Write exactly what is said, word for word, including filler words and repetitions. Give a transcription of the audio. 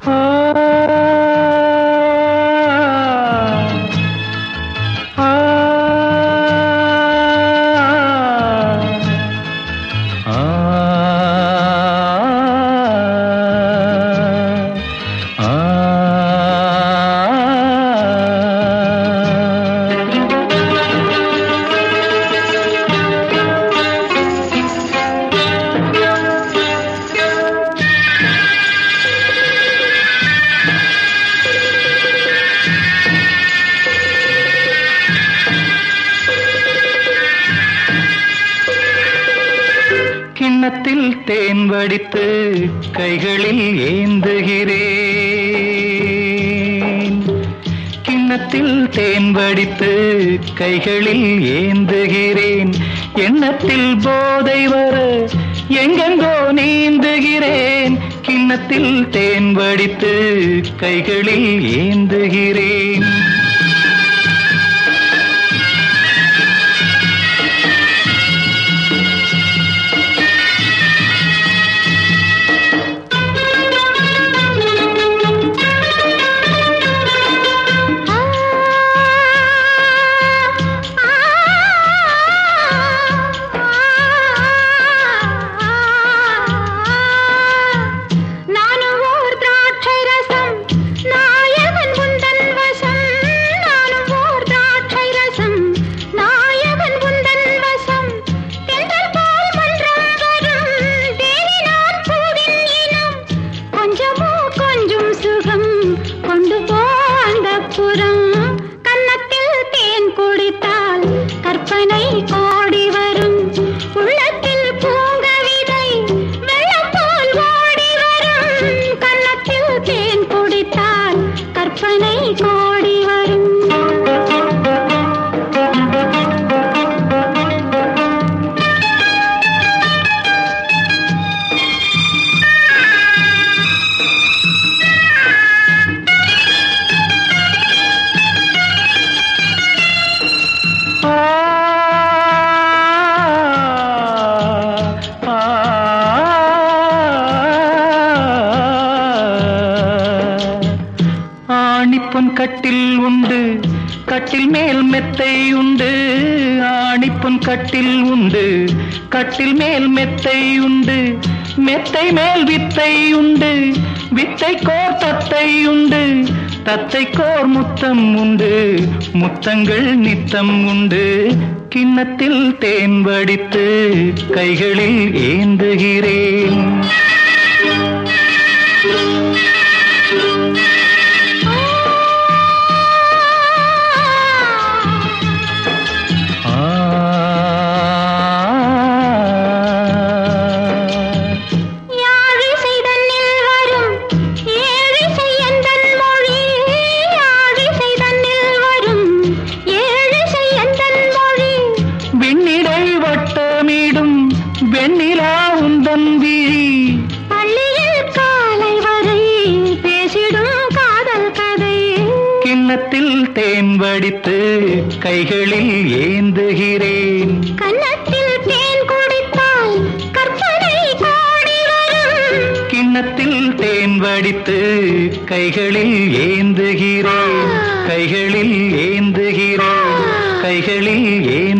கிண்ணத்தில் தேன் வடித்து கைகளில் ஏந்துகிறேன். கிண்ணத்தில் தேன் வடித்து கைகளில் ஏந்துகிறேன். எண்ணத்தில் போதை வர எங்கெங்கோ நீந்துகிறேன். கிண்ணத்தில் தேன் வடித்து கைகளில் ஏந்துகிறேன். கன்னத்தில் தேன் குடித்தால் கற்பனை கோடி வரும். உள்ளத்தில் பூங்கவிதை வெள்ளம் போல் ஓடி வரும். கன்னத்தில் தேன் குடித்தால் கற்பனை கோடி வரும். ஆணிப்பொன் கட்டில் உண்டு, கட்டில் மேல் மெத்தை உண்டு. ஆணிப்பொன் கட்டில் உண்டு, கட்டில் மேல் மெத்தை உண்டு. மெத்தை மேல் வித்தை உண்டு, வித்தை கோர் தத்தை உண்டு. தத்தை கோர் முத்தம் உண்டு, முத்தங்கள் நித்தம் உண்டு. கிண்ணத்தில் தேன் வடித்து கைகளில் ஏந்துகிறேன். வெண்ணிலா உந்தன் விழி பள்ளியில் காலை வரை பேசிடும் காதல் கதை. கிண்ணத்தில் தேன் வடித்து கைகளில் ஏந்துகிறேன். கன்னத்தில் தேன் குடித்தால் கற்பனை கோடி வரும். கிண்ணத்தில் தேன் வடித்து கைகளில் ஏந்துகிறேன். கைகளில் ஏந்துகிறேன். கைகளில் ஏ